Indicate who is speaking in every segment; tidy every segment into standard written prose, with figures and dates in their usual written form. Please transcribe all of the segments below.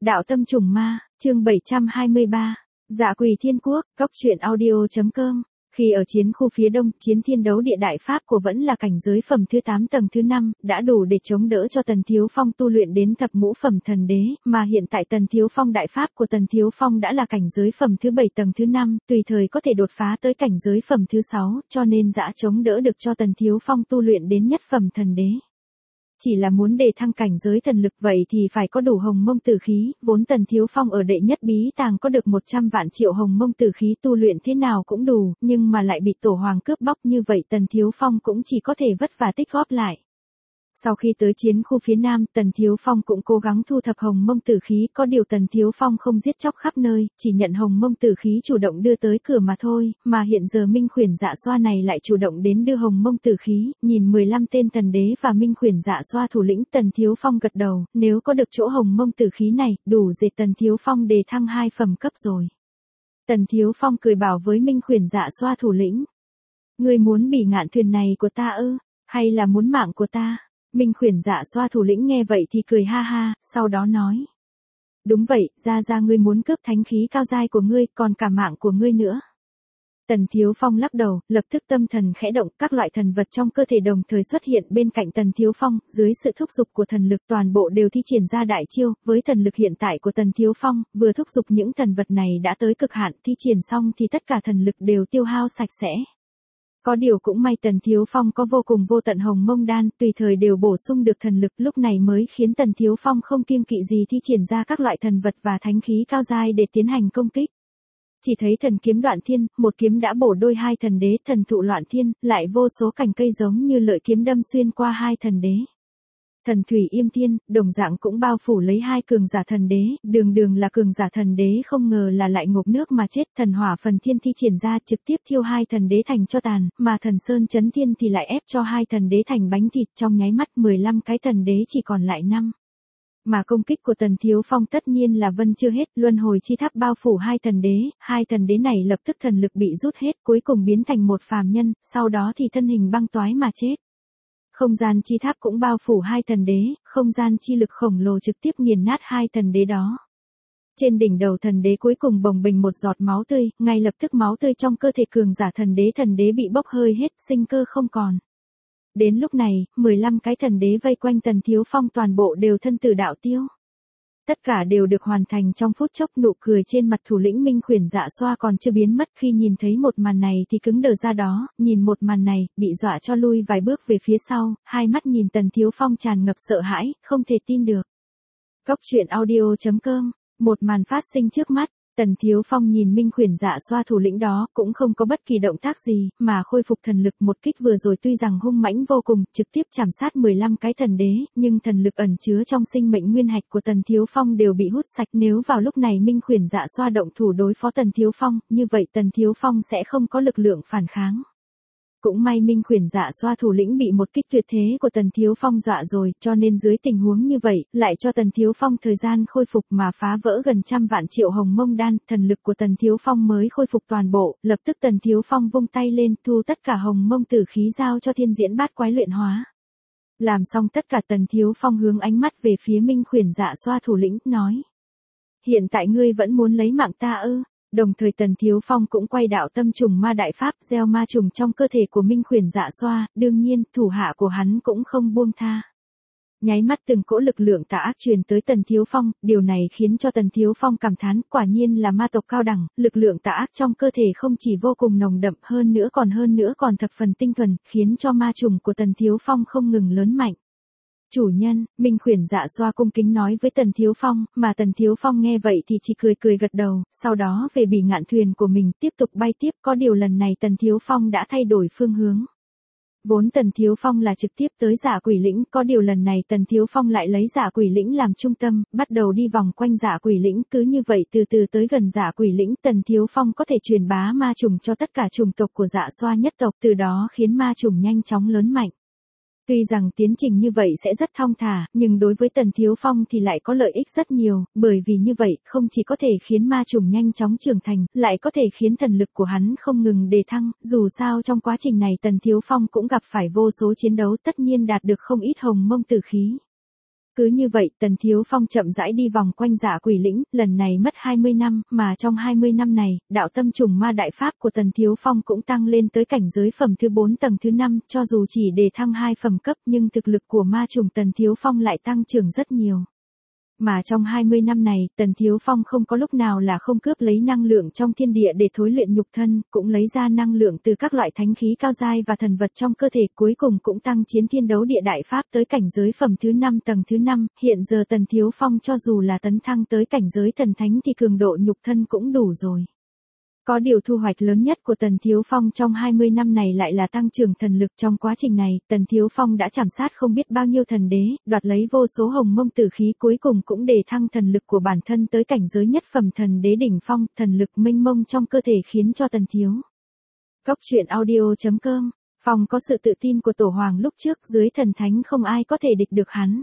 Speaker 1: Đạo tâm trùng ma, chương 723. Dạ quỷ thiên quốc, góc truyện audio.com. Khi ở chiến khu phía đông, chiến thiên đấu địa đại pháp của vẫn là cảnh giới phẩm thứ 8 tầng thứ 5, đã đủ để chống đỡ cho Tần Thiếu Phong tu luyện đến thập ngũ phẩm thần đế, mà hiện tại Tần Thiếu Phong đại pháp của Tần Thiếu Phong đã là cảnh giới phẩm thứ 7 tầng thứ 5, tùy thời có thể đột phá tới cảnh giới phẩm thứ 6, cho nên dã chống đỡ được cho Tần Thiếu Phong tu luyện đến nhất phẩm thần đế. Chỉ là muốn đề thăng cảnh giới thần lực vậy thì phải có đủ hồng mông tử khí, vốn Tần Thiếu Phong ở đệ nhất bí tàng có được 100 vạn triệu hồng mông tử khí tu luyện thế nào cũng đủ, nhưng mà lại bị tổ hoàng cướp bóc như vậy Tần Thiếu Phong cũng chỉ có thể vất vả tích góp lại. Sau khi tới chiến khu phía nam, Tần Thiếu Phong cũng cố gắng thu thập hồng mông tử khí, có điều Tần Thiếu Phong không giết chóc khắp nơi, chỉ nhận hồng mông tử khí chủ động đưa tới cửa mà thôi, mà hiện giờ Minh Khuyển Dạ Xoa này lại chủ động đến đưa hồng mông tử khí, nhìn 15 tên thần đế và Minh Khuyển Dạ Xoa thủ lĩnh, Tần Thiếu Phong gật đầu, nếu có được chỗ hồng mông tử khí này, đủ để Tần Thiếu Phong đề thăng 2 phẩm cấp rồi. Tần Thiếu Phong cười bảo với Minh Khuyển Dạ Xoa thủ lĩnh, ngươi muốn bỉ ngạn thuyền này của ta ư, hay là muốn mạng của ta? Minh Khuyển Dạ Xoa thủ lĩnh nghe vậy thì cười ha ha, sau đó nói. Đúng vậy, ra ngươi muốn cướp thánh khí cao giai của ngươi, còn cả mạng của ngươi nữa. Tần Thiếu Phong lắc đầu, lập tức tâm thần khẽ động, các loại thần vật trong cơ thể đồng thời xuất hiện bên cạnh Tần Thiếu Phong, dưới sự thúc giục của thần lực toàn bộ đều thi triển ra đại chiêu, với thần lực hiện tại của Tần Thiếu Phong, vừa thúc giục những thần vật này đã tới cực hạn, thi triển xong thì tất cả thần lực đều tiêu hao sạch sẽ. Có điều cũng may Tần Thiếu Phong có vô cùng vô tận hồng mông đan, tùy thời đều bổ sung được thần lực, lúc này mới khiến Tần Thiếu Phong không kiêng kỵ gì thi triển ra các loại thần vật và thánh khí cao giai để tiến hành công kích. Chỉ thấy thần kiếm đoạn thiên, một kiếm đã bổ đôi hai thần đế, thần thụ loạn thiên, lại vô số cành cây giống như lợi kiếm đâm xuyên qua hai thần đế. Thần thủy yêm thiên, đồng dạng cũng bao phủ lấy hai cường giả thần đế, đường là cường giả thần đế không ngờ là lại ngộp nước mà chết, thần hỏa phần thiên thi triển ra trực tiếp thiêu hai thần đế thành cho tàn, mà thần sơn chấn thiên thì lại ép cho hai thần đế thành bánh thịt, trong nháy mắt 15 cái thần đế chỉ còn lại 5. Mà công kích của Tần Thiếu Phong tất nhiên là vân chưa hết, luân hồi chi tháp bao phủ hai thần đế này lập tức thần lực bị rút hết, cuối cùng biến thành một phàm nhân, sau đó thì thân hình băng toái mà chết. Không gian chi tháp cũng bao phủ hai thần đế, không gian chi lực khổng lồ trực tiếp nghiền nát hai thần đế đó. Trên đỉnh đầu thần đế cuối cùng bồng bềnh một giọt máu tươi, ngay lập tức máu tươi trong cơ thể cường giả thần đế bị bốc hơi hết, sinh cơ không còn. Đến lúc này, 15 cái thần đế vây quanh Tần Thiếu Phong toàn bộ đều thân tử đạo tiêu. Tất cả đều được hoàn thành trong phút chốc, nụ cười trên mặt thủ lĩnh Minh Khuyển Dạ Xoa còn chưa biến mất, khi nhìn thấy một màn này thì cứng đờ ra đó, nhìn một màn này, bị dọa cho lui vài bước về phía sau, hai mắt nhìn Tần Thiếu Phong tràn ngập sợ hãi, không thể tin được. Góc truyện audio.com, một màn phát sinh trước mắt. Tần Thiếu Phong nhìn Minh Khuyển Dạ Xoa thủ lĩnh đó, cũng không có bất kỳ động tác gì, mà khôi phục thần lực, một kích vừa rồi tuy rằng hung mãnh vô cùng, trực tiếp chảm sát 15 cái thần đế, nhưng thần lực ẩn chứa trong sinh mệnh nguyên hạch của Tần Thiếu Phong đều bị hút sạch, nếu vào lúc này Minh Khuyển Dạ Xoa động thủ đối phó Tần Thiếu Phong, như vậy Tần Thiếu Phong sẽ không có lực lượng phản kháng. Cũng may Minh Khuyển Dạ Xoa thủ lĩnh bị một kích tuyệt thế của Tần Thiếu Phong dọa rồi, cho nên dưới tình huống như vậy, lại cho Tần Thiếu Phong thời gian khôi phục mà phá vỡ gần 100 vạn triệu hồng mông đan, thần lực của Tần Thiếu Phong mới khôi phục toàn bộ, lập tức Tần Thiếu Phong vung tay lên, thu tất cả hồng mông tử khí giao cho Thiên Diễn Bát Quái luyện hóa. Làm xong tất cả Tần Thiếu Phong hướng ánh mắt về phía Minh Khuyển Dạ Xoa thủ lĩnh, nói. Hiện tại ngươi vẫn muốn lấy mạng ta ư? Đồng thời Tần Thiếu Phong cũng quay đạo tâm trùng ma đại pháp, gieo ma trùng trong cơ thể của Minh Khuyển Dạ Xoa, đương nhiên, thủ hạ của hắn cũng không buông tha. Nháy mắt từng cỗ lực lượng tà ác truyền tới Tần Thiếu Phong, điều này khiến cho Tần Thiếu Phong cảm thán, quả nhiên là ma tộc cao đẳng, lực lượng tà ác trong cơ thể không chỉ vô cùng nồng đậm, hơn nữa còn thập phần tinh thuần, khiến cho ma trùng của Tần Thiếu Phong không ngừng lớn mạnh. Chủ nhân, Minh Khuyển Dạ Xoa cung kính nói với Tần Thiếu Phong, mà Tần Thiếu Phong nghe vậy thì chỉ cười gật đầu, sau đó về bỉ ngạn thuyền của mình tiếp tục bay tiếp, có điều lần này Tần Thiếu Phong đã thay đổi phương hướng. Vốn Tần Thiếu Phong là trực tiếp tới Dạ Quỷ Lĩnh, có điều lần này Tần Thiếu Phong lại lấy Dạ Quỷ Lĩnh làm trung tâm, bắt đầu đi vòng quanh Dạ Quỷ Lĩnh, cứ như vậy từ từ tới gần Dạ Quỷ Lĩnh, Tần Thiếu Phong có thể truyền bá ma trùng cho tất cả chủng tộc của Dạ Xoa nhất tộc, từ đó khiến ma trùng nhanh chóng lớn mạnh. Tuy rằng tiến trình như vậy sẽ rất thong thả, nhưng đối với Tần Thiếu Phong thì lại có lợi ích rất nhiều, bởi vì như vậy không chỉ có thể khiến ma trùng nhanh chóng trưởng thành, lại có thể khiến thần lực của hắn không ngừng đề thăng, dù sao trong quá trình này Tần Thiếu Phong cũng gặp phải vô số chiến đấu, tất nhiên đạt được không ít hồng mông tử khí. Cứ như vậy, Tần Thiếu Phong chậm rãi đi vòng quanh Dạ Quỷ Lĩnh, lần này mất 20 năm, mà trong 20 năm này, đạo tâm trùng ma đại pháp của Tần Thiếu Phong cũng tăng lên tới cảnh giới phẩm thứ 4 tầng thứ 5, cho dù chỉ để thăng 2 phẩm cấp nhưng thực lực của ma trùng Tần Thiếu Phong lại tăng trưởng rất nhiều. Mà trong 20 năm này, Tần Thiếu Phong không có lúc nào là không cướp lấy năng lượng trong thiên địa để thối luyện nhục thân, cũng lấy ra năng lượng từ các loại thánh khí cao giai và thần vật trong cơ thể, cuối cùng cũng tăng chiến thiên đấu địa đại pháp tới cảnh giới phẩm thứ 5 tầng thứ 5, hiện giờ Tần Thiếu Phong cho dù là tấn thăng tới cảnh giới thần thánh thì cường độ nhục thân cũng đủ rồi. Có điều thu hoạch lớn nhất của Tần Thiếu Phong trong 20 năm này lại là tăng trưởng thần lực. Trong quá trình này, Tần Thiếu Phong đã chảm sát không biết bao nhiêu thần đế, đoạt lấy vô số hồng mông tử khí, cuối cùng cũng đề thăng thần lực của bản thân tới cảnh giới nhất phẩm thần đế đỉnh phong, thần lực mênh mông trong cơ thể khiến cho Tần Thiếu. Cốc truyện audio.com, Phong có sự tự tin của Tổ Hoàng lúc trước, dưới thần thánh không ai có thể địch được hắn.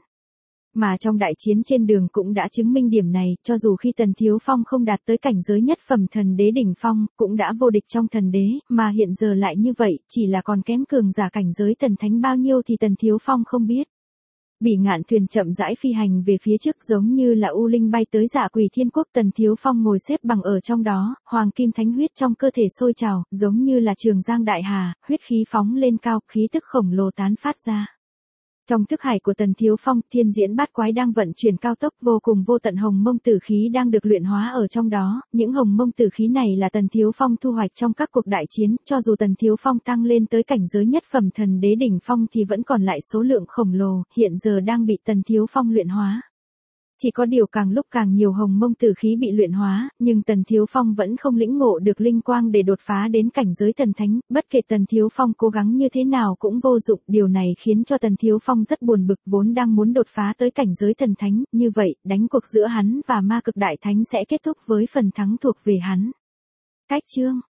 Speaker 1: Mà trong đại chiến trên đường cũng đã chứng minh điểm này, cho dù khi Tần Thiếu Phong không đạt tới cảnh giới nhất phẩm thần đế đỉnh phong, cũng đã vô địch trong thần đế, mà hiện giờ lại như vậy, chỉ là còn kém cường giả cảnh giới thần thánh bao nhiêu thì Tần Thiếu Phong không biết. Bỉ Ngạn thuyền chậm rãi phi hành về phía trước giống như là u linh bay tới Dạ Quỷ Thiên Quốc. Tần Thiếu Phong ngồi xếp bằng ở trong đó, hoàng kim thánh huyết trong cơ thể sôi trào, giống như là trường giang đại hà, huyết khí phóng lên cao, khí tức khổng lồ tán phát ra. Trong thức hải của Tần Thiếu Phong, thiên diễn bát quái đang vận chuyển cao tốc, vô cùng vô tận hồng mông tử khí đang được luyện hóa ở trong đó, những hồng mông tử khí này là Tần Thiếu Phong thu hoạch trong các cuộc đại chiến, cho dù Tần Thiếu Phong tăng lên tới cảnh giới nhất phẩm thần đế đỉnh phong thì vẫn còn lại số lượng khổng lồ, hiện giờ đang bị Tần Thiếu Phong luyện hóa. Chỉ có điều càng lúc càng nhiều hồng mông tử khí bị luyện hóa, nhưng Tần Thiếu Phong vẫn không lĩnh ngộ được linh quang để đột phá đến cảnh giới thần thánh, bất kể Tần Thiếu Phong cố gắng như thế nào cũng vô dụng, điều này khiến cho Tần Thiếu Phong rất buồn bực, vốn đang muốn đột phá tới cảnh giới thần thánh, như vậy, đánh cuộc giữa hắn và ma cực đại thánh sẽ kết thúc với phần thắng thuộc về hắn. Cách chương